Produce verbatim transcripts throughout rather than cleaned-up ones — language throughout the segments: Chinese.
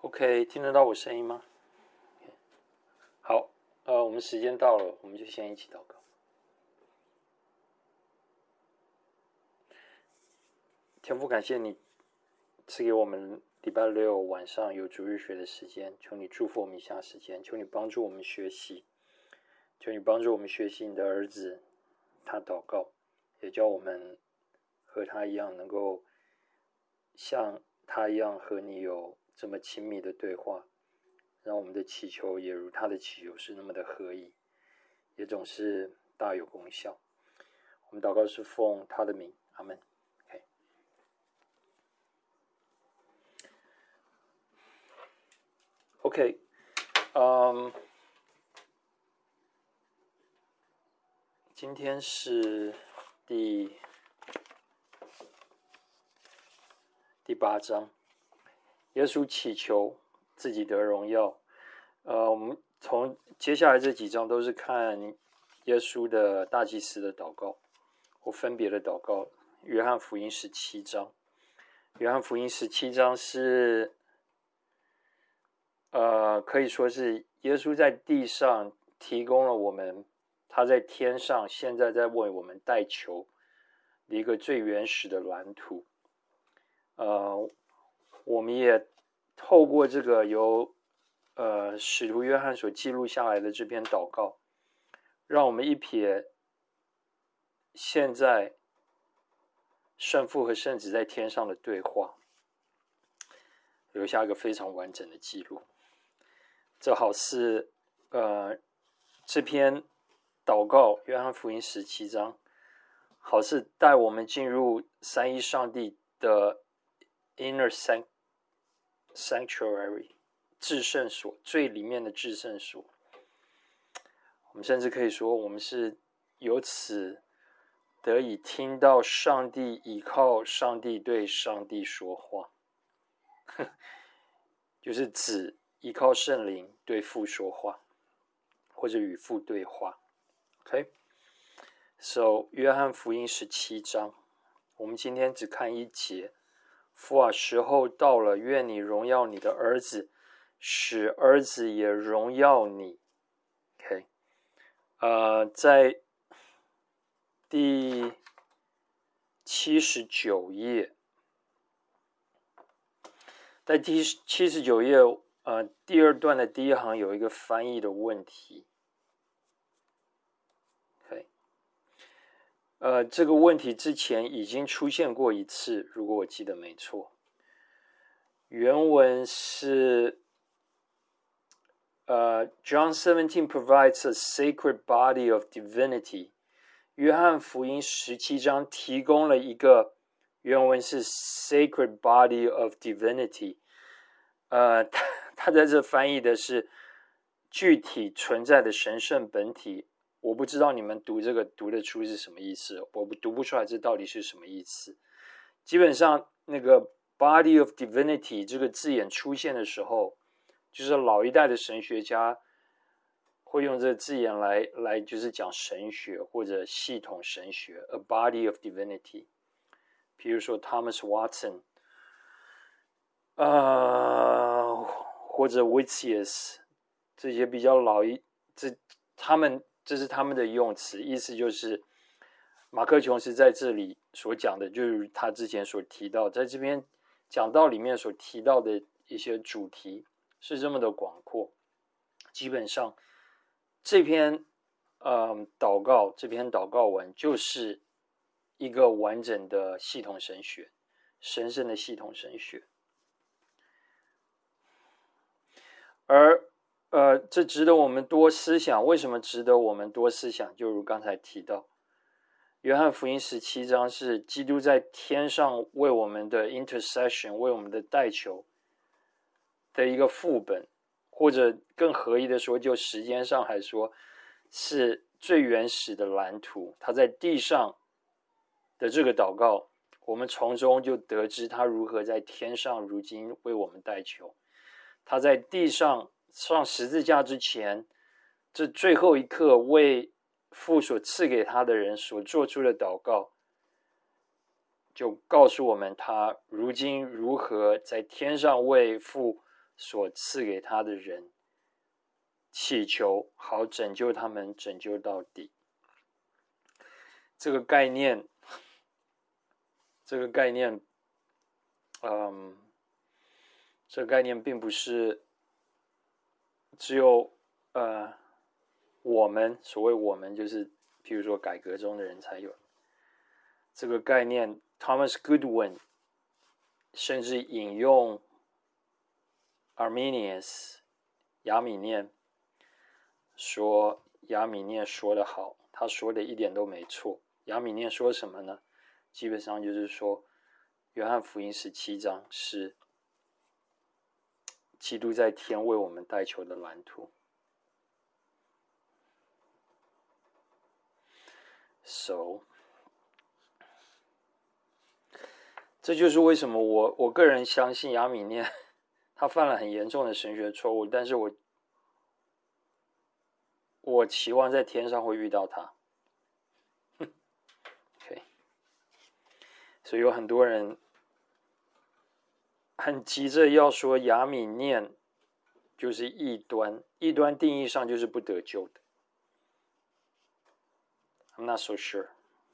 OK， 听得到我声音吗？好，呃，我们时间到了，我们就先一起祷告。天父，感谢你赐给我们礼拜六晚上有主日学的时间，求你祝福我们以下时间，求你帮助我们学习，求你帮助我们学习你的儿子，他祷告，也叫我们和他一样，能够像他一样和你有这么亲密的对话，让我们的祈求也如他的祈求是那么的合一，也总是大有功效。我们祷告是奉他的名，阿们。OK， 嗯、um, 今天是第第八章，耶稣祈求自己得荣耀。呃，我们从接下来这几章都是看耶稣的大祭司的祷告，或分别的祷告。约翰福音十七章，约翰福音十七章是。呃，可以说是耶稣在地上提供了我们，他在天上现在在为我们代求的一个最原始的蓝图。呃，我们也透过这个由呃使徒约翰所记录下来的这篇祷告，让我们一瞥现在圣父和圣子在天上的对话，留下一个非常完整的记录。这好是呃这篇祷告约翰福音十七章，好是带我们进入三一上帝的 inner sanctuary 至圣所，最里面的至圣所。我们甚至可以说，我们是由此得以听到上帝，倚靠上帝对上帝说话，就是指依靠圣灵对父说话，或者与父对话。OK， so 约翰福音十七章，我们今天只看一节。父啊，时候到了，愿你荣耀你的儿子，使儿子也荣耀你。OK， 呃，在第七十九页，在第七十九页。呃，第二段的第一行有一个翻译的问题。OK， 呃，这个问题之前已经出现过一次，如果我记得没错。原文是，呃 ，John seventeen provides a sacred body of divinity。约翰福音十七章提供了一个原文是 sacred body of divinity。呃，他他在这翻译的是具体存在的神圣本体。我不知道你们读这个读得出是什么意思，我读不出来这到底是什么意思。基本上那个 body of divinity 这个字眼出现的时候，就是老一代的神学家会用这个字眼来来就是讲神学或者系统神学 a body of divinity。比如说 Thomas Watson，呃，或者 Wittius， 这些比较老一，这他们这是他们的用词，意思就是马克琼斯在这里所讲的，就是他之前所提到，在这边讲道里面所提到的一些主题是这么的广阔。基本上这篇呃祷告，这篇祷告文就是一个完整的系统神学，神圣的系统神学。而呃，这值得我们多思想。为什么值得我们多思想？就如刚才提到，约翰福音十七章是基督在天上为我们的 intercession， 为我们的代求的一个副本，或者更合意的说，就时间上来说，是最原始的蓝图。他在地上的这个祷告，我们从中就得知他如何在天上如今为我们代求。他在地上上十字架之前，这最后一刻为父所赐给他的人所做出的祷告，就告诉我们他如今如何在天上为父所赐给他的人祈求，好拯救他们，拯救到底。这个概念，这个概念，嗯，这个概念并不是只有呃我们所谓我们就是譬如说改革中的人才有这个概念。Thomas Goodwin 甚至引用 Arminius 亚米念说，亚米念说得好，他说的一点都没错。亚米念说什么呢？基本上就是说，约翰福音十七章是基督在天为我们代求的蓝图。So， 这就是为什么我我个人相信亚米念他犯了很严重的神学错误，但是我我期望在天上会遇到他。OK， 所以有很多人很急着要说亚米念就是异端，异端定义上就是不得救的。I'm not so sure.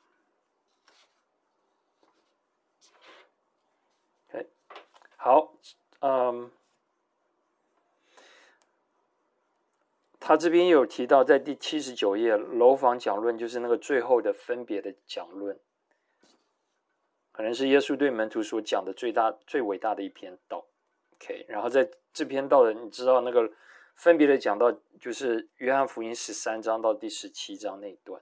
Okay， 好，嗯，他这边有提到，在第七十九页楼房讲论，就是那个最后的分别的讲论，可能是耶稣对门徒所讲的最大、最伟大的一篇道。OK， 然后在这篇道的，你知道那个分别的讲到，就是约翰福音十三章到第十七章那一段。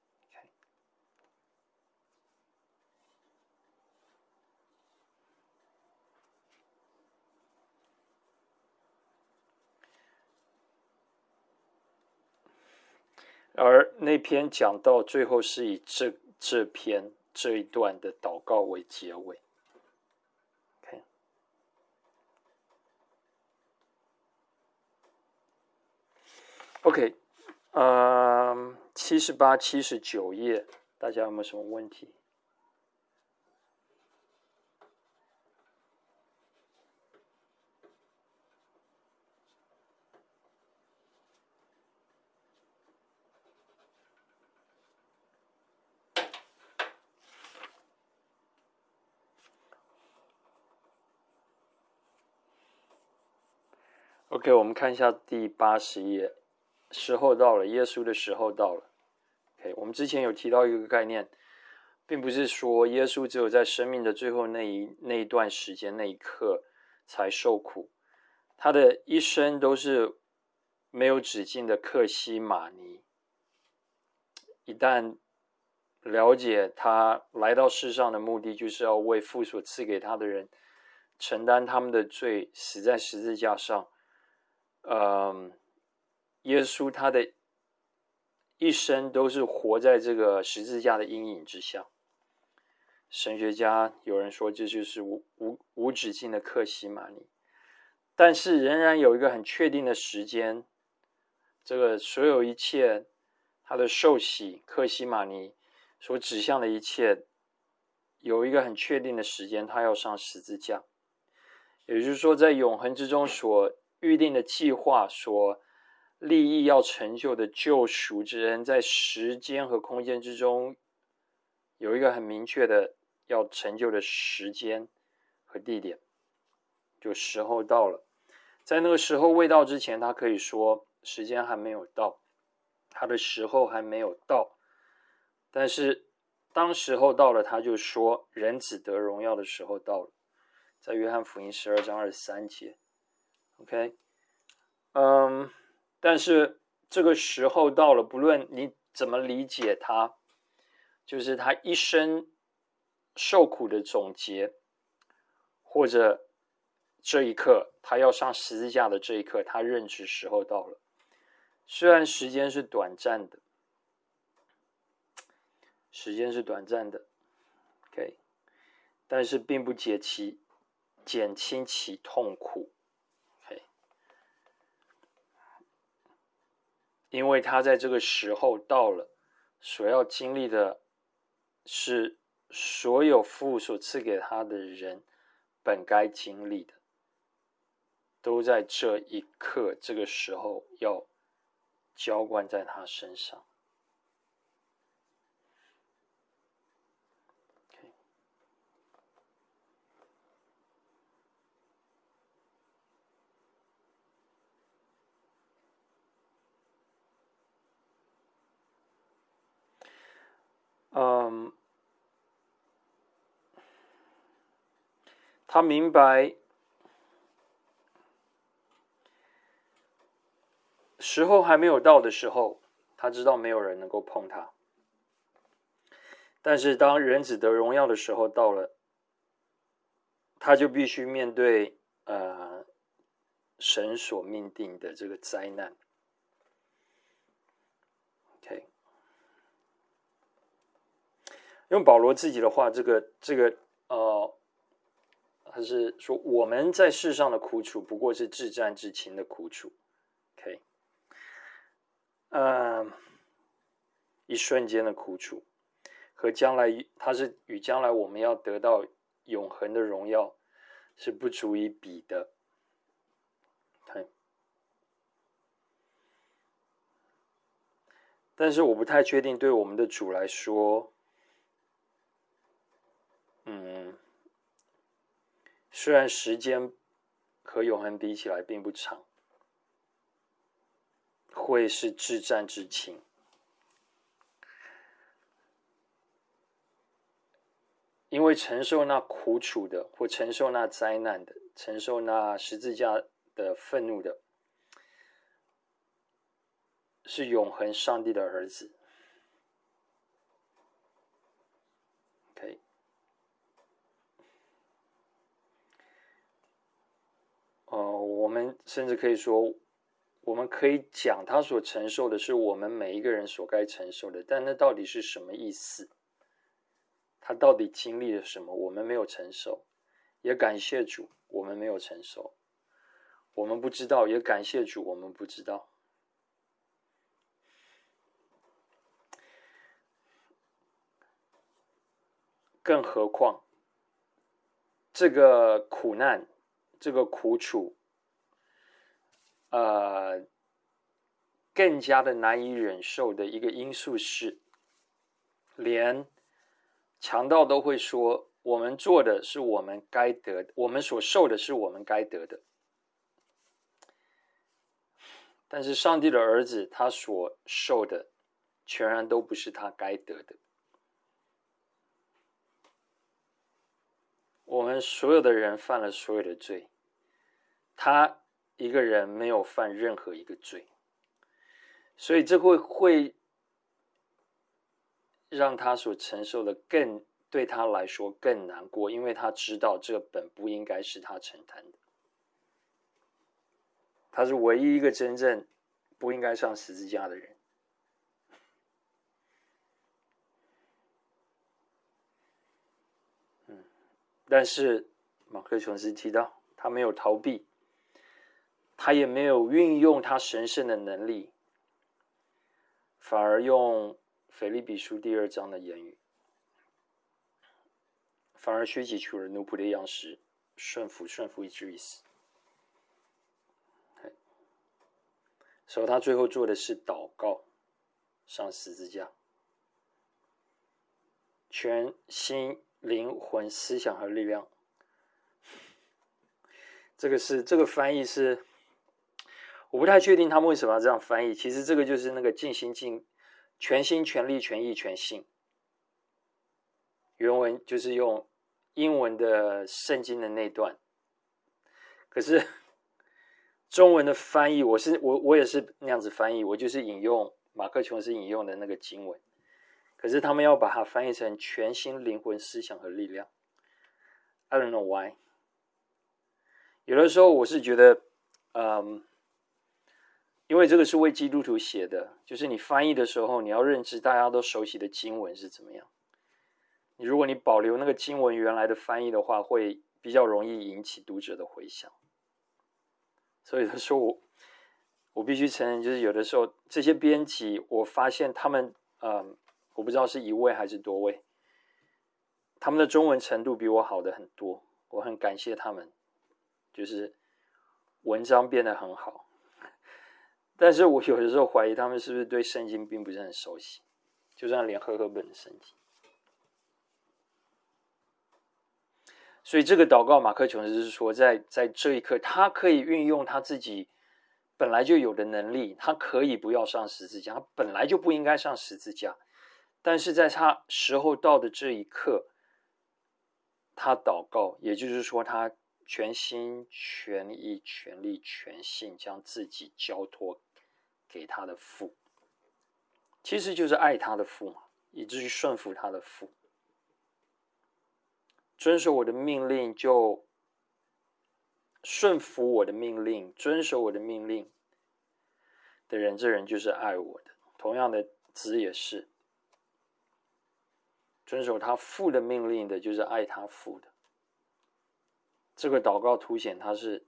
而那篇讲到最后是以这这篇这一段的祷告为结尾。OK， OK， 呃，七十八、七十九页，大家有没有什么问题？OK， 我们看一下第八十页，时候到了，耶稣的时候到了。OK， 我们之前有提到一个概念，并不是说耶稣只有在生命的最后那一那一段时间那一刻才受苦，他的一生都是没有止境的客西马尼。一旦了解他来到世上的目的，就是要为父所赐给他的人承担他们的罪，死在十字架上。嗯，耶稣他的一生都是活在这个十字架的阴影之下。神学家有人说这就是无无无止境的客西马尼，但是仍然有一个很确定的时间，这个所有一切他的受洗客西马尼所指向的一切，有一个很确定的时间，他要上十字架。也就是说，在永恒之中所预定的计划，所立意要成就的救赎之恩，在时间和空间之中有一个很明确的要成就的时间和地点，就时候到了。在那个时候未到之前，他可以说时间还没有到，他的时候还没有到。但是当时候到了，他就说人子得荣耀的时候到了，在约翰福音十二章二十三节。OK， 嗯，但是这个时候到了，不论你怎么理解它，就是他一生受苦的总结，或者这一刻他要上十字架的这一刻，他认知时候到了。虽然时间是短暂的，时间是短暂的 ，OK， 但是并不解其减轻其痛苦。因为他在这个时候到了，所要经历的是所有父所赐给他的人本该经历的。 都在这一刻这个时候要浇灌在他身上。嗯，他明白时候还没有到的时候，他知道没有人能够碰他。但是当人子得荣耀的时候到了，他就必须面对呃神所命定的这个灾难。OK， 用保罗自己的话，这个这个呃，他是说我们在世上的苦楚，不过是至战至轻的苦楚。OK， 呃，一瞬间的苦楚，和将来他是与将来我们要得到永恒的荣耀是不足以比的。Okay，但是我不太确定对我们的主来说，嗯，虽然时间和永恒比起来并不长，会是至战至轻。因为承受那苦楚的，或承受那灾难的，承受那十字架的愤怒的，是永恒上帝的儿子。OK， 呃，我们甚至可以说，我们可以讲他所承受的是我们每一个人所该承受的，但那到底是什么意思？他到底经历了什么？我们没有承受，也感谢主，我们没有承受。我们不知道，也感谢主，我们不知道。更何况，这个苦难，这个苦楚，呃，更加的难以忍受的一个因素是，连强盗都会说，我们做的是我们该得的，我们所受的是我们该得的。但是上帝的儿子他所受的，全然都不是他该得的。我们所有的人犯了所有的罪，他一个人没有犯任何一个罪，所以这会会让他所承受的更对他来说更难过，因为他知道这本不应该是他承担的。他是唯一一个真正不应该上十字架的人。嗯，但是马克琼斯提到，他没有逃避，他也没有运用他神圣的能力，反而用腓立比书第二章的言语，反而学习出了奴仆的样式，顺服顺服以至于死。所以他最后做的是祷告，上十字架，全心灵魂思想和力量。这个是这个翻译是，我不太确定他们为什么要这样翻译。其实这个就是那个尽心尽全心全力全意全性，原文就是用英文的圣经的那段，可是中文的翻译，我是我我也是那样子翻译，我就是引用马克琼斯引用的那个经文，可是他们要把它翻译成全心灵魂思想和力量。I don't know why。有的时候我是觉得，嗯，因为这个是为基督徒写的，就是你翻译的时候，你要认知大家都熟悉的经文是怎么样。你如果你保留那个经文原来的翻译的话，会比较容易引起读者的回响。所以他说我，我必须承认，就是有的时候这些编辑，我发现他们，嗯，我不知道是一位还是多位，他们的中文程度比我好的很多，我很感谢他们。就是文章变得很好，但是我有的时候怀疑他们是不是对圣经并不是很熟悉，就算连和合本的圣经。所以这个祷告，马克琼斯是说在，在这一刻，他可以运用他自己本来就有的能力，他可以不要上十字架，他本来就不应该上十字架，但是在他时候到的这一刻，他祷告，也就是说，他全心全意全力全性将自己交托给他的父，其实就是爱他的父嘛，以至于顺服他的父。遵守我的命令，就顺服我的命令，遵守我的命令的人，这人就是爱我的。同样的，子也是遵守他父的命令的，就是爱他父的。这个祷告凸显他是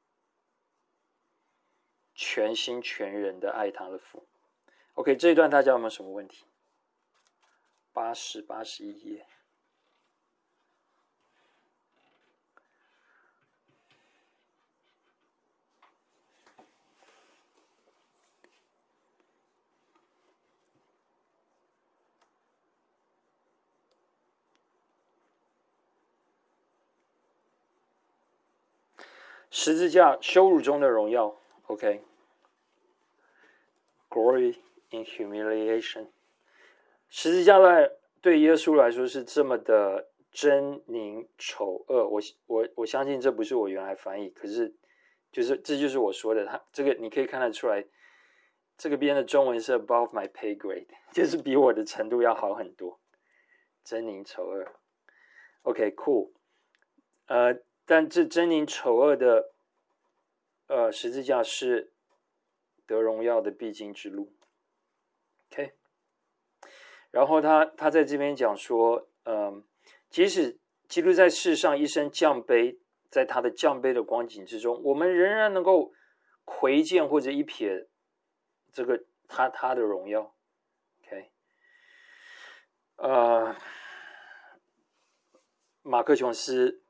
全心全人的爱他的父。OK， 这一段大家有没有什么问题？八十、八十一页。十字架羞辱中的荣耀 ，OK， Glory in humiliation。十字架来对耶稣来说是这么的狰狞丑恶，我我我相信这不是我原来翻译，可是就是这就是我说的，他这个你可以看得出来，这个边的中文是 above my pay grade， 就是比我的程度要好很多，狰狞丑恶。OK， cool， 呃。但这狰狞丑恶的呃十字架是得荣耀的必经之路 ，OK。然后他他在这边讲说，嗯，即使基督在世上一生降卑，在他的降卑的光景之中，我们仍然能够窥见或者一瞥这个他他的荣耀 ，OK。呃，马克琼斯。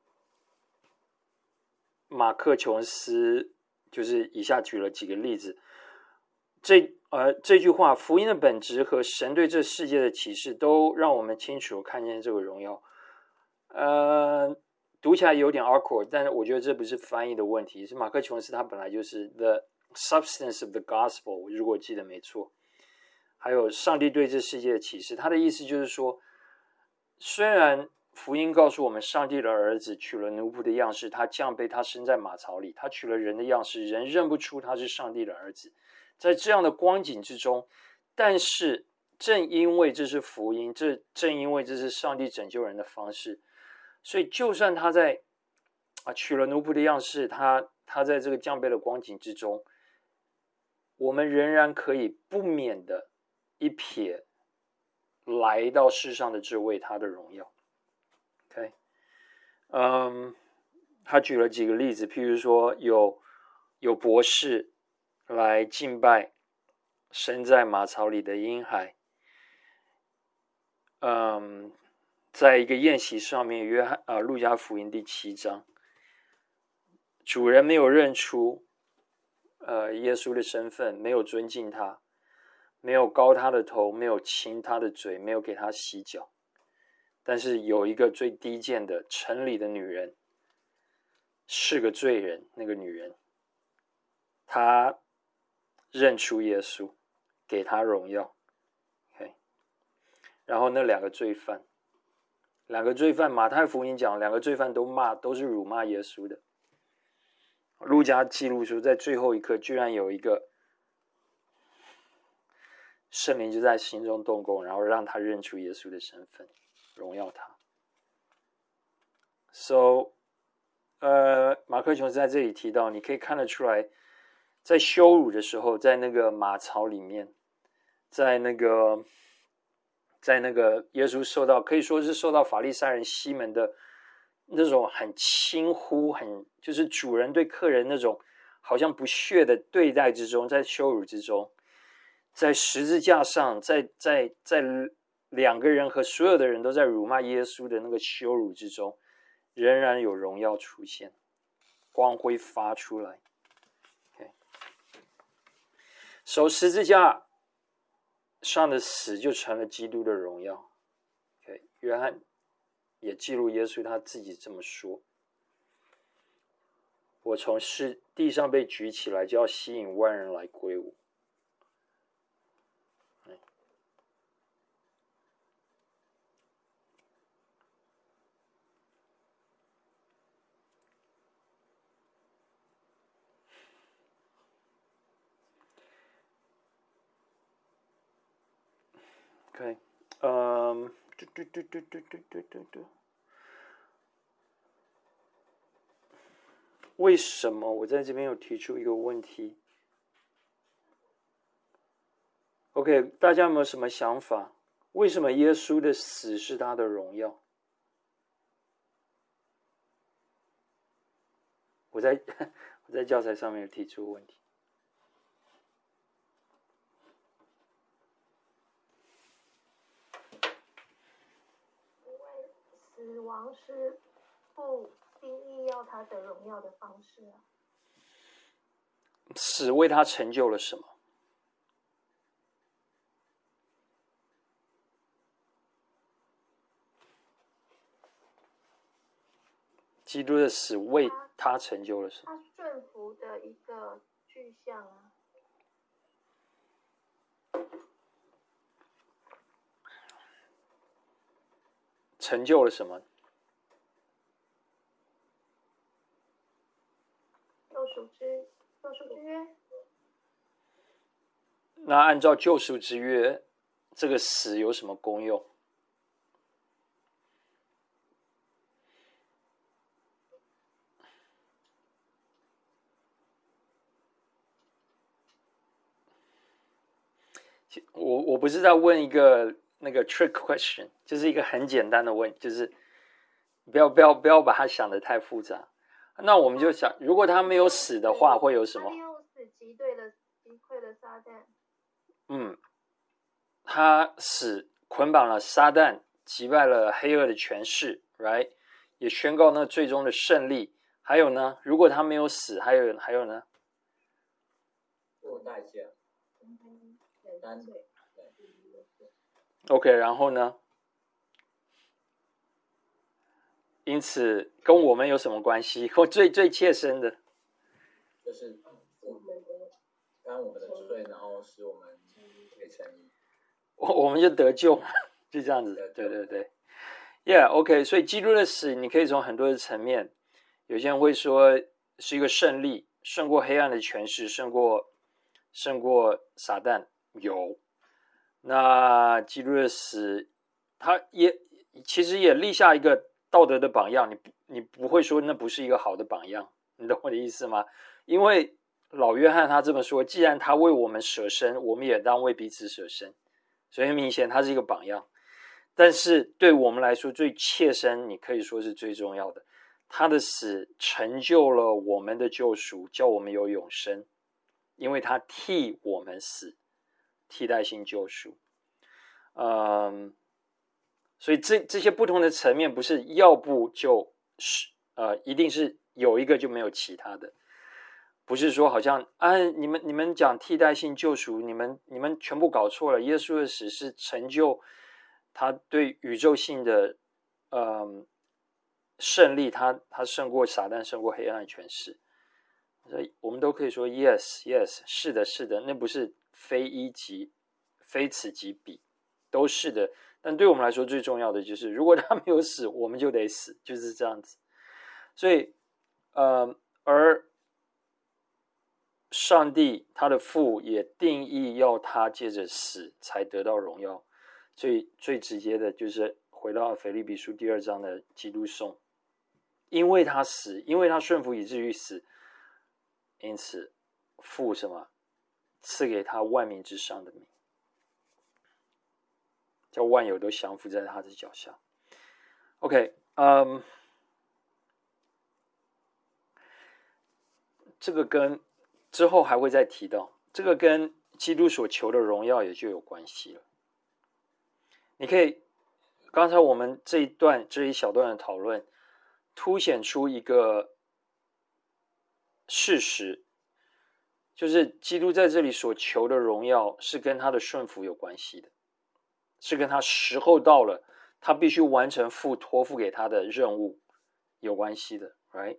马克琼斯就是以下举了几个例子，这呃这句话，福音的本质和神对这世界的启示，都让我们清楚看见这个荣耀。呃，读起来有点 awkward， 但是我觉得这不是翻译的问题，是马克琼斯他本来就是 the substance of the gospel， 如果记得没错。还有上帝对这世界的启示，他的意思就是说，虽然福音告诉我们，上帝的儿子取了奴仆的样式，他降卑，他生在马槽里，他取了人的样式，人认不出他是上帝的儿子。在这样的光景之中，但是正因为这是福音，这正因为这是上帝拯救人的方式，所以就算他在啊取了奴仆的样式，他他在这个降卑的光景之中，我们仍然可以不免的一瞥来到世上的这位他的荣耀。OK， 嗯，他举了几个例子，譬如说有有博士来敬拜身在马槽里的婴孩，嗯，在一个宴席上面，约翰啊，路加福音第七章，主人没有认出呃耶稣的身份，没有尊敬他，没有高他的头，没有亲他的嘴，没有给他洗脚。但是有一个最低贱的城里的女人，是个罪人，那个女人她认出耶稣，给他荣耀。 OK， 然后那两个罪犯两个罪犯马太福音讲两个罪犯都骂，都是辱骂耶稣的。路加记录说在最后一刻居然有一个圣灵就在心中动工，然后让他认出耶稣的身份，荣耀他。 So 呃，马克琼斯在这里提到，你可以看得出来，在羞辱的时候，在那个马槽里面，在那个在那个耶稣受到可以说是受到法利赛人西门的那种很轻忽，很就是主人对客人那种好像不屑的对待之中，在羞辱之中，在十字架上，在在在两个人和所有的人都在辱骂耶稣的那个羞辱之中，仍然有荣耀出现，光辉发出来。 守十字架上的死就成了基督的荣耀。Okay, 约翰也记录耶稣他自己这么说：我从世地上被举起来，就要吸引万人来归我。OK， 嗯，嘟嘟嘟嘟嘟嘟嘟嘟嘟。为什么我在这边有提出一个问题 ？OK， 大家有没有什么想法？为什么耶稣的死是他的荣耀？我在我在教材上面有提出问题。 死亡是不定义要他得荣耀的方式啊。 死为他成就了什么？基督的死为他成就了什么？ 他顺服的一个具象啊。 成就了什么？ 救赎之救赎之约。 那按照救赎之约，这个死有什么功用？我我不是在问一个那个 trick question， 就是一个很简单的问，就是不要不要不要把它想得太复杂。那我们就想，如果他没有死的话，会有什么？ 他利用死击对了击溃了撒旦。 嗯，他死捆绑了撒旦，击败了黑恶的权势 ，right？ 也宣告那最终的胜利。还有呢，如果他没有死，还有还有呢？ 做代价。 OK， 然后呢？因此跟我们有什么关系？或最最切身的， 就是担我们的罪，然后使我们可以称义， 我我们就得救，就这样子。对对对 ，Yeah，OK， 所以基督的死，你可以从很多的层面，有些人会说是一个胜利，胜过黑暗的权势，胜过胜过撒旦。有，那基督的死，他也其实也立下一个道德的榜样，你你不会说那不是一个好的榜样，你懂我的意思吗？因为老约翰他这么说，既然他为我们舍身，我们也当为彼此舍身，所以很明显他是一个榜样。但是对我们来说最切身，你可以说是最重要的，他的死成就了我们的救赎，叫我们有永生，因为他替我们死，替代性救赎。嗯，所以这这些不同的层面，不是要不就是呃，一定是有一个就没有其他的，不是说好像啊，你们你们讲替代性救赎，你们你们全部搞错了。耶稣的死是成就他对宇宙性的嗯胜利，他他胜过撒旦，胜过黑暗权势。所以我们都可以说 yes yes， 是的是的，那不是非一即非此即彼，都是的。但对我们来说最重要的就是，如果他没有死，我们就得死，就是这样子。所以呃，而上帝他的父也定义要他借着死才得到荣耀，最最直接的就是回到腓立比书第二章的基督颂，因为他死，因为他顺服以至于死，因此父什么赐给他万民之上的名，叫万有都降服在他的脚下。 OK， 嗯，这个跟之后还会再提到，这个跟基督所求的荣耀也就有关系了。你可以刚才我们这一段这一小段的讨论凸显出一个事实， 就是基督在这里所求的荣耀是跟他的顺服有关系的，是跟他时候到了，他必须完成父托付给他的任务有关系的 ，right？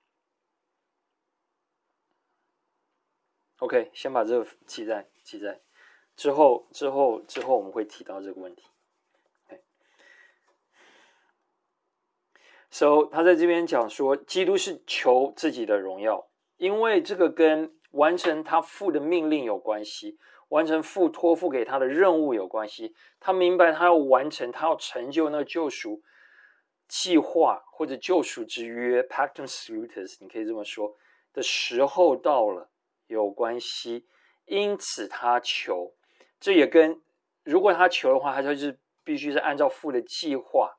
OK， 先把这个记在记在之后之后之后我们会提到这个问题。So 他在这边讲说，基督是求自己的荣耀，因为这个跟完成他父的命令有关系，完成父托付给他的任务有关系。他明白他要完成，他要成就那个救赎计划或者救赎之约 Pactum Salutis 你可以这么说的时候到了有关系，因此他求。这也跟如果他求的话，他就是必须是按照父的计划，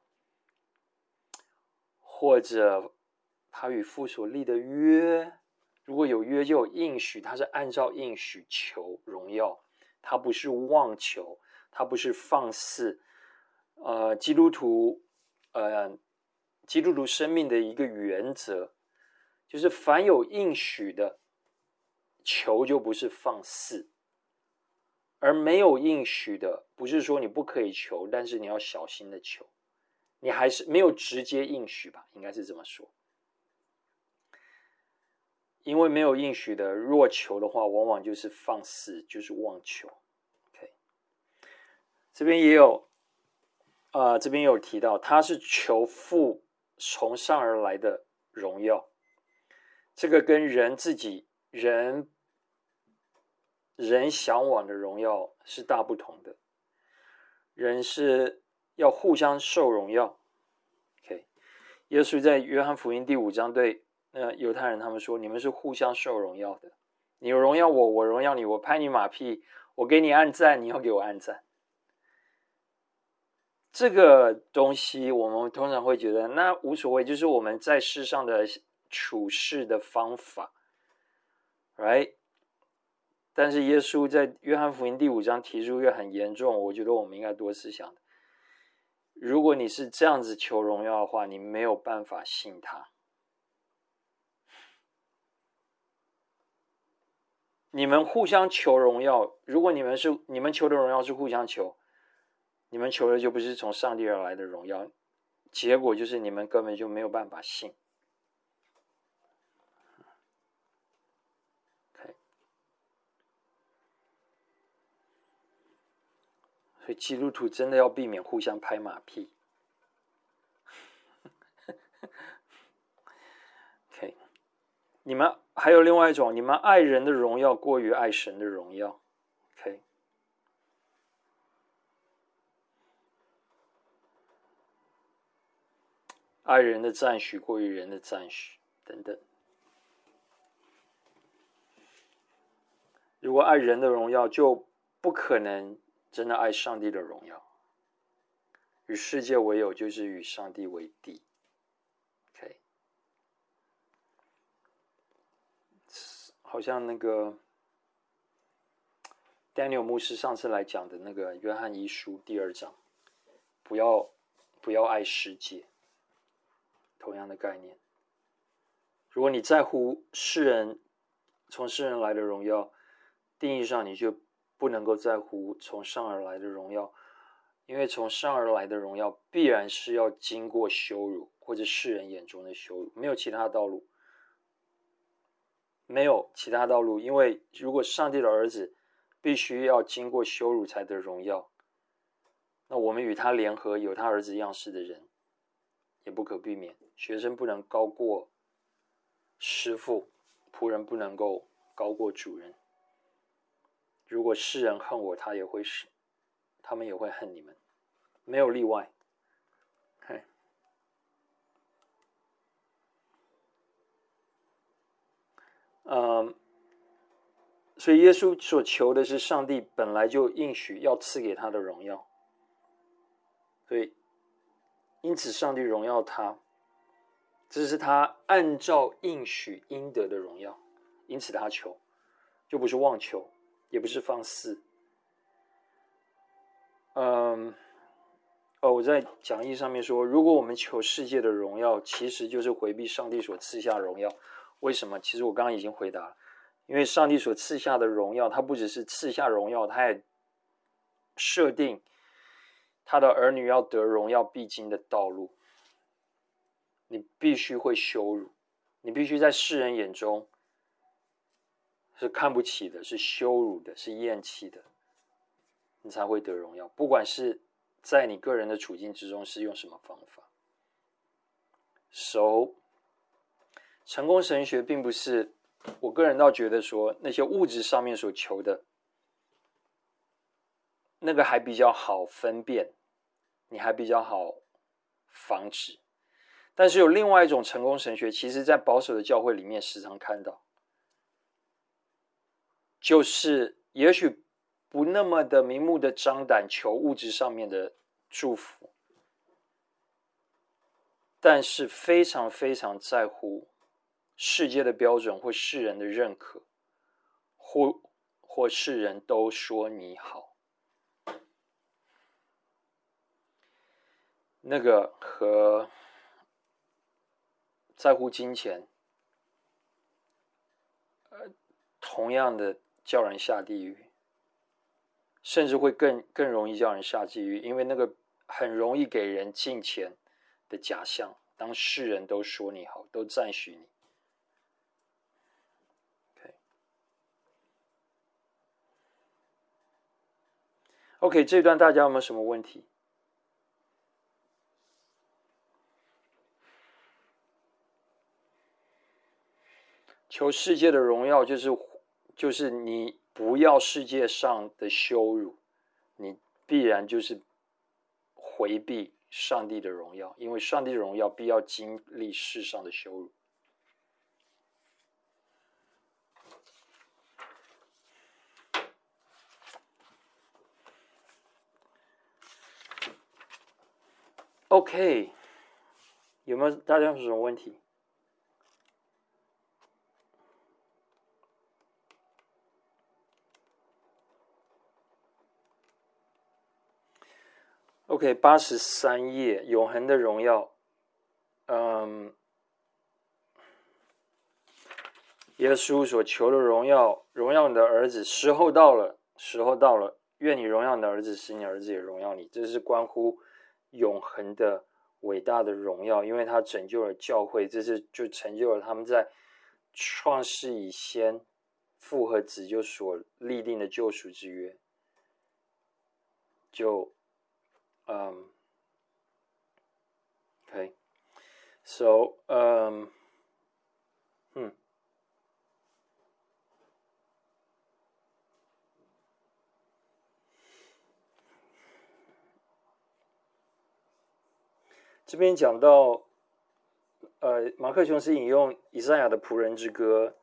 或者他与父所立的约，如果有约就有应许，他是按照应许求荣耀，他不是妄求，他不是放肆。呃，基督徒，呃，基督徒生命的一个原则，就是凡有应许的，求就不是放肆，而没有应许的，不是说你不可以求，但是你要小心的求。你还是没有直接应许吧，应该是这么说。因为没有应许的，若求的话，往往就是放肆，就是妄求。OK， 这边也有，呃，这边有提到，他是求父从上而来的荣耀，这个跟人自己人人向往的荣耀是大不同的。人是要互相受荣耀。OK， 耶稣在约翰福音第五章对呃犹太人他们说，你们是互相受荣耀的，你荣耀我，我荣耀你，我拍你马屁，我给你按赞，你要给我按赞。这个东西我们通常会觉得那无所谓，就是我们在世上的处事的方法 right？ 但是耶稣在约翰福音第五章提出一个很严重，我觉得我们应该多思想的，如果你是这样子求荣耀的话，你没有办法信他。你们互相求荣耀，如果你们是你们求的荣耀是互相求，你们求的就不是从上帝而来的荣耀，结果就是你们根本就没有办法信。Okay. 所以基督徒真的要避免互相拍马屁。OK， 你们还有另外一种，你们爱人的荣耀过于爱神的荣耀。OK， 爱人的赞许过于人的赞许等等。如果爱人的荣耀，就不可能真的爱上帝的荣耀。与世界为友，就是与上帝为敌。OK， 好像那个 Daniel 牧师上次来讲的那个约翰一书第二章，不要不要爱世界，同样的概念。如果你在乎世人从世人来的荣耀，定义上你就不能够在乎从上而来的荣耀，因为从上而来的荣耀必然是要经过羞辱，或者世人眼中的羞辱，没有其他道路，没有其他道路。因为如果上帝的儿子必须要经过羞辱才得荣耀，那我们与他联合有他儿子样式的人也不可避免。学生不能高过师父，仆人不能够高过主人。如果世人恨我，他也会是，他们也会恨你们，没有例外。嗯，所以耶稣所求的是上帝本来就应许要赐给他的荣耀，所以因此上帝荣耀他，这是他按照应许应得的荣耀，因此他求，就不是妄求，也不是放肆。嗯，哦，我在讲义上面说，如果我们求世界的荣耀，其实就是回避上帝所赐下的荣耀。为什么？其实我刚刚已经回答了， 因为上帝所赐下的荣耀，他不只是赐下荣耀，他也设定他的儿女要得荣耀必经的道路。你必须会羞辱，你必须在世人眼中是看不起的，是羞辱的，是厌弃的，你才会得荣耀。不管是在你个人的处境之中是用什么方法。So， 成功神学并不是，我个人倒觉得说那些物质上面所求的那个还比较好分辨，你还比较好防止。但是有另外一种成功神学，其实在保守的教会里面时常看到，就是也许不那么的明目的张胆求物质上面的祝福，但是非常非常在乎世界的标准或世人的认可，或或世人都说你好。那个和在乎金钱，呃，同样的叫人下地狱，甚至会更更容易叫人下地狱，因为那个很容易给人金钱的假象，当世人都说你好，都赞许你。OK， OK， 这段大家有没有什么问题？求世界的荣耀，就是就是你不要世界上的羞辱，你必然就是回避上帝的荣耀，因为上帝的荣耀必要经历世上的羞辱。OK， 有没有大家有什么问题？OK， 八十三页，永恒的荣耀。嗯，耶稣所求的荣耀，荣耀你的儿子，时候到了，时候到了，愿你荣耀你的儿子，使你儿子也荣耀你。这是关乎永恒的伟大的荣耀，因为他拯救了教会，这是就成就了他们在创世以先父和子就所立定的救赎之约。就Um, okay, so, um, hmm. 这边讲到，呃，马克琼斯引用以赛亚的仆人之歌，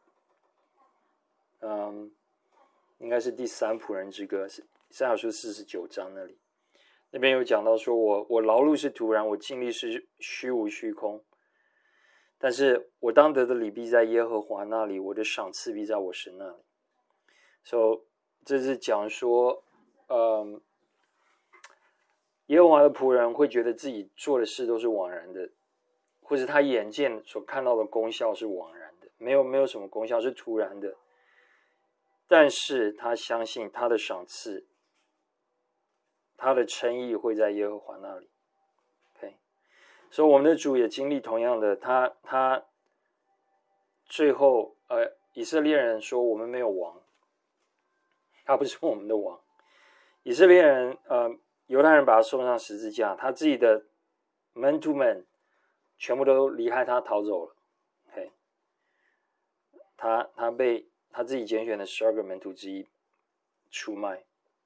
嗯，应该是第三仆人之歌，是以赛亚书四十九章那里。那边有讲到说我我劳碌是徒然，我尽力是虚无虚空，但是我当得的礼必在耶和华那里，我的赏赐必在我神那里。所以这是讲说，嗯，耶和华的仆人会觉得自己做的事都是枉然的，或者他眼见所看到的功效是枉然的，没有没有什么功效，是突然的，但是他相信他的赏赐，他的称义会在耶和华那里。 OK， 所以我们的主也经历同样的，他他最后呃，以色列人说我们没有王，他不是我们的王。以色列人呃，犹太人把他送上十字架，他自己的门徒们全部都离开他逃走了。 OK， 他他被他自己拣选的十二个门徒之一出卖。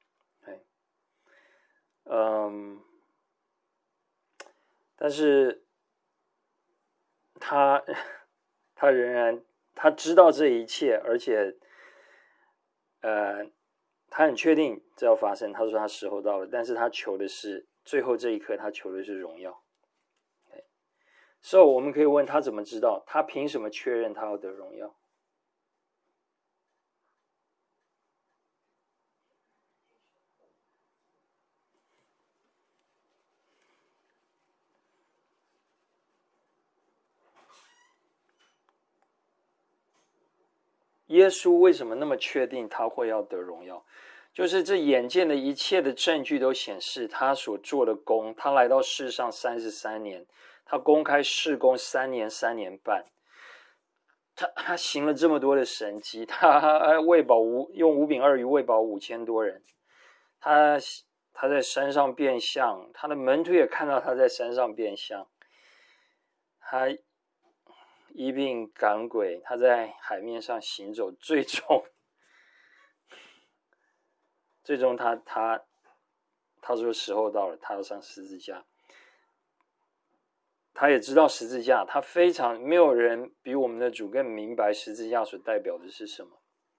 嗯，但是他他仍然他知道这一切，而且呃，他很确定这要发生。他说他时候到了，但是他求的是最后这一刻，他求的是荣耀。所以、so, 我们可以问他怎么知道？他凭什么确认他要得荣耀？ 耶稣为什么那么确定他会要得荣耀？就是这眼见的一切的证据都显示他所做的工，他来到世上三十三年，他公开事工三年三年半，他他行了这么多的神迹，他喂饱五用五饼二鱼喂饱五千多人，他他在山上变相，他的门徒也看到他在山上变相，他医病赶鬼，他在海面上行走，最终最终他他他说时候到了，他要上十字架。他也知道十字架，他非常没有人比我们的主更明白十字架所代表的是什么，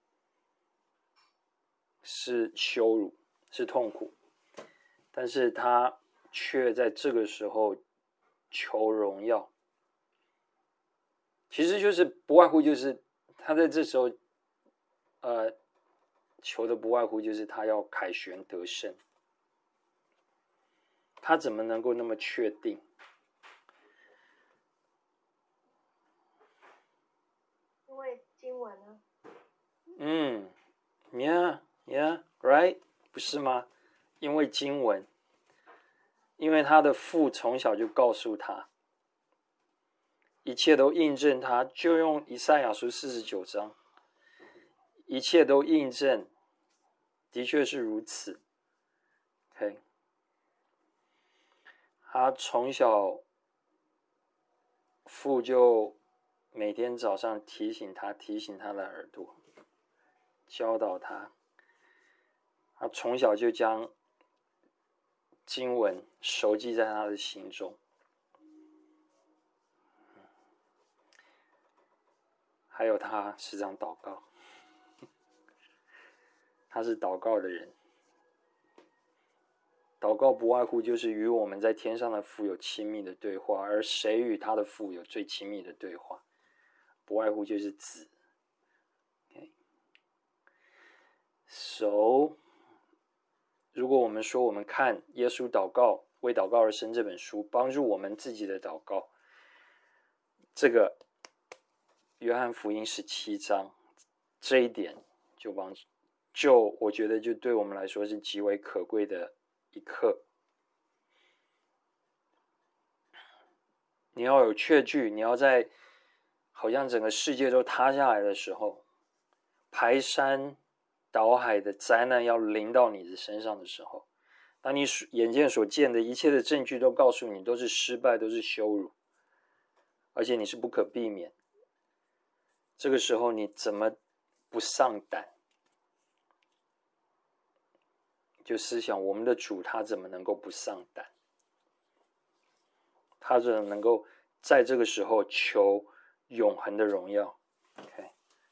是羞辱，是痛苦，但是他却在这个时候求荣耀，其实就是不外乎就是他在这时候呃求的不外乎就是他要凯旋得胜。他怎么能够那么确定？ 因为经文呢？ 嗯 ，Yeah, yeah, right， 不是吗？因为经文，因为他的父从小就告诉他，一切都印证他，就用以赛亚书四十九章，一切都印证，的确是如此。OK， 他从小父就每天早上提醒他，提醒他的耳朵，教导他。他从小就将经文熟记在他的心中。还有他时常祷告，他是祷告的人。祷告不外乎就是与我们在天上的父有亲密的对话，而谁与他的父有最亲密的对话？不外乎就是子。Okay. So， 如果我们说我们看耶稣祷告为祷告而生这本书，帮助我们自己的祷告，这个约翰福音十七章这一点就帮就我觉得就对我们来说是极为可贵的一课。你要有确据，你要在好像整个世界都塌下来的时候，排山倒海的灾难要临到你的身上的时候，当你眼见所见的一切的证据都告诉你都是失败，都是羞辱，而且你是不可避免，这个时候你怎么不丧胆？就思想我们的主他怎么能够不丧胆？他怎么能够在这个时候求永恒的荣耀 ？OK，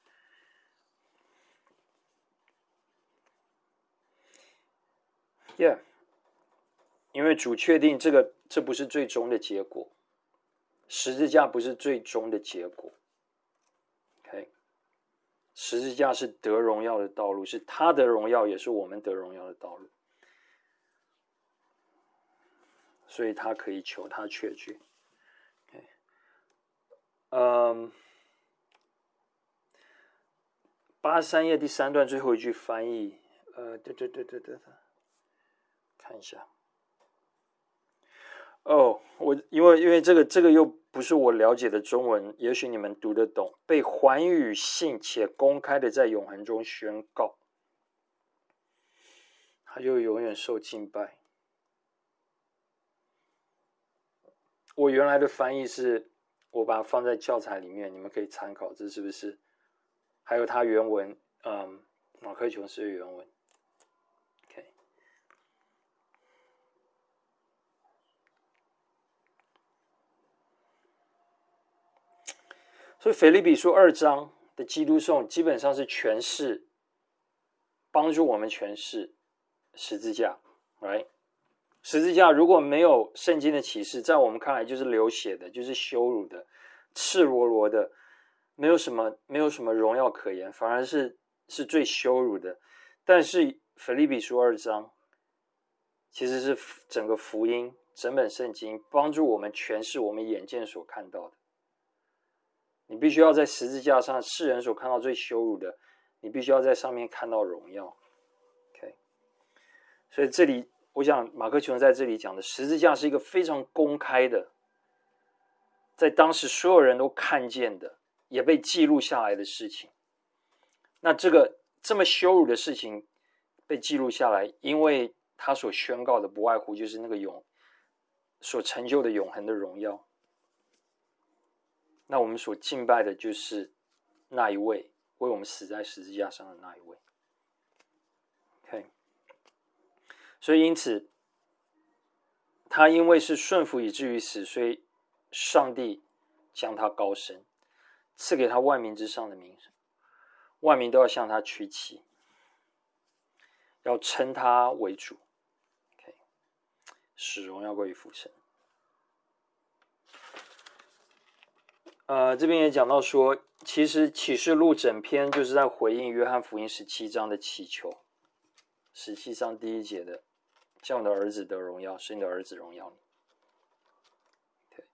Yeah， 因为主确定这个这不是最终的结果，十字架不是最终的结果。OK， 十字架是得荣耀的道路，是他得荣耀，也是我们得荣耀的道路。所以他可以求他确据。Okay. 嗯，八十三页第三段最后一句翻译，呃，对对对对对，看一下。哦，我因为因为这个这个又不是我了解的中文，也许你们读得懂。被还与信且公开的在永恒中宣告，他就永远受敬拜。我原来的翻译是，我把它放在教材里面，你们可以参考，这是不是？还有它原文，嗯，马克琼斯的原文。OK， 所以腓立比书二章的基督颂基本上是诠释，帮助我们诠释十字架 ，right？十字架如果没有圣经的启示，在我们看来就是流血的，就是羞辱的，赤裸裸的，没有什么没有什么荣耀可言，反而是是最羞辱的。但是腓立比书二章其实是整个福音，整本圣经帮助我们诠释我们眼见所看到的。 你必须要在十字架上，世人所看到最羞辱的，你必须要在上面看到荣耀。OK， 所以这里我想马克琼在这里讲的十字架是一个非常公开的，在当时所有人都看见的，也被记录下来的事情。那这个这么羞辱的事情被记录下来，因为他所宣告的不外乎就是那个永所成就的永恒的荣耀。那我们所敬拜的就是那一位为我们死在十字架上的那一位。 OK， 所以因此他因为是顺服以至于死，所以上帝将他高升，赐给他万民之上的名，万民都要向他屈膝，要称他为主。 OK， 使荣耀归于父神。呃，这边也讲到说，其实启示录整篇就是在回应约翰福音十七章的祈求，十七章第一节的，叫你的儿子得荣耀，使你的儿子荣耀你。Okay.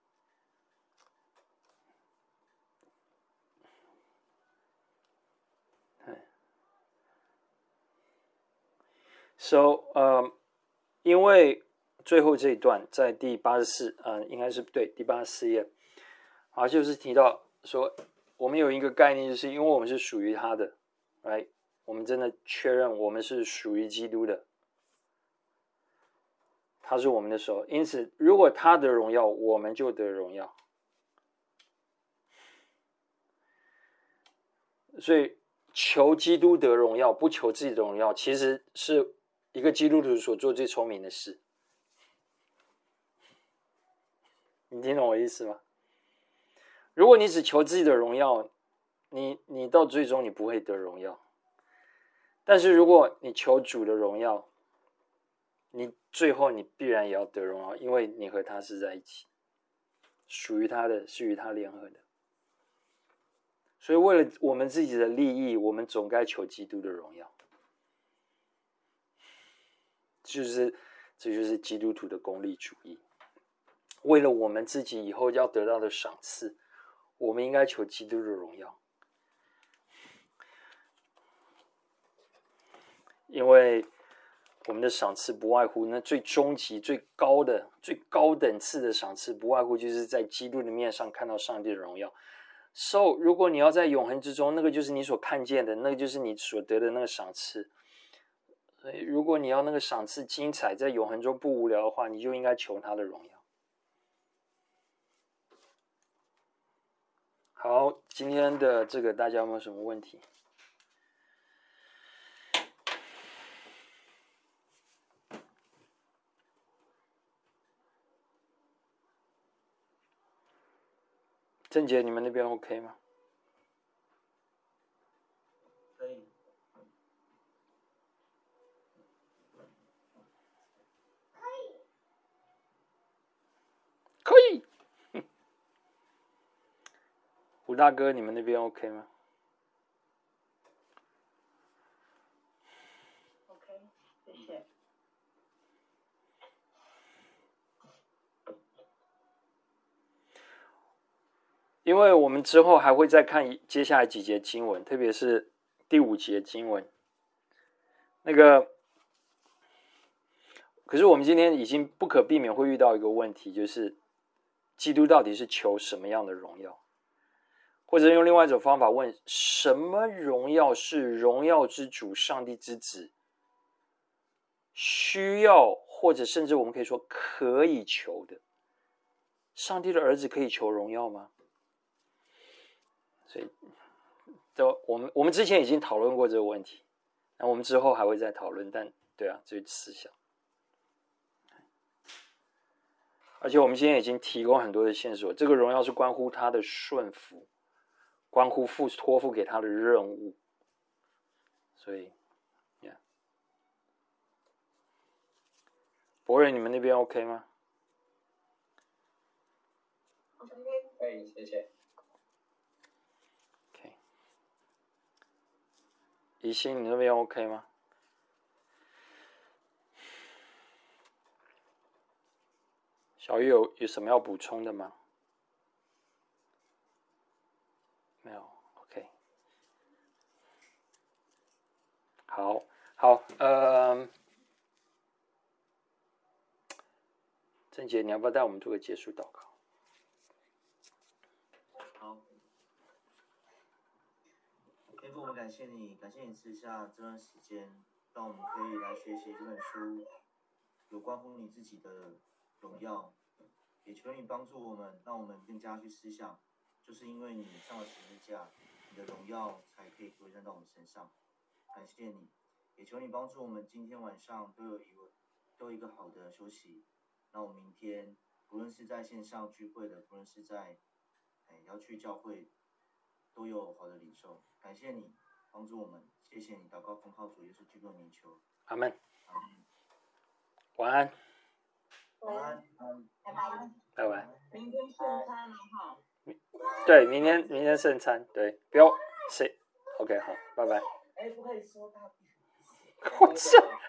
So， 呃，因为最后这一段在第八十四，呃，应该是对第八十四页。好，就是提到说，我们有一个概念，就是因为我们是属于他的 ，right？ 我们真的确认我们是属于基督的，他是我们的手。因此，如果他得荣耀，我们就得荣耀。所以，求基督得荣耀，不求自己的荣耀，其实是一个基督徒所做最聪明的事。你听懂我意思吗？如果你只求自己的荣耀，你你到最终你不会得荣耀。但是如果你求主的荣耀，你最后你必然也要得荣耀，因为你和他是在一起，属于他的是与他联合的。所以为了我们自己的利益，我们总该求基督的荣耀。就是这就是基督徒的功利主义。为了我们自己以后要得到的赏赐，我们应该求基督的荣耀，因为我们的赏赐不外乎那最终极、最高的、最高等次的赏赐，不外乎就是在基督的面上看到上帝的荣耀。So， 如果你要在永恒之中，那个就是你所看见的，那个就是你所得的那个赏赐。所以，如果你要那个赏赐精彩，在永恒中不无聊的话，你就应该求他的荣耀。好，今天的这个大家有没有什么问题？郑杰，你们那边 OK 吗？ 可以。 可以。胡大哥，你们那边 OK 吗 ？OK， 谢谢。 因为我们之后还会再看接下来几节经文，特别是第五节经文。那个，可是我们今天已经不可避免会遇到一个问题，就是基督到底是求什么样的荣耀？或者用另外一种方法问，什么荣耀是荣耀之主上帝之子需要，或者甚至我们可以说可以求的？上帝的儿子可以求荣耀吗？所以都我们我们之前已经讨论过这个问题，那我们之后还会再讨论，但对啊，这是思想。而且我们今天已经提供很多的线索，这个荣耀是关乎他的顺服，关乎父托付给他的任务。所以 yeah. 博瑞，你们那边 OK 吗？ OK， 可以，谢谢。 OK。宜兴，你那边 OK 吗？小玉有有什么要补充的吗？ 好，好，呃，郑杰，你要不要带我们做个结束祷告？ 好，天父，我们感谢你，感谢你赐下这段时间，让我们可以来学习这本书，有关乎你自己的荣耀，也求你帮助我们，让我们更加去思想，就是因为你上了十字架，你的荣耀才可以归正到我们身上。感谢你，也求你帮助我们，今天晚上都有一个都有一个好的休息，让我们明天不论是在线上聚会的，不论是在哎要去教会，都有好的领受。感谢你帮助我们，谢谢你，祷告奉靠主耶稣基督的名求， 阿门。 阿门。 晚安， 晚安， 拜拜。 拜拜。 明天圣餐了哈。 对，明天明天圣餐，对，不要谁 ，OK， 好，拜拜。 哎，不可以说大。 我笑。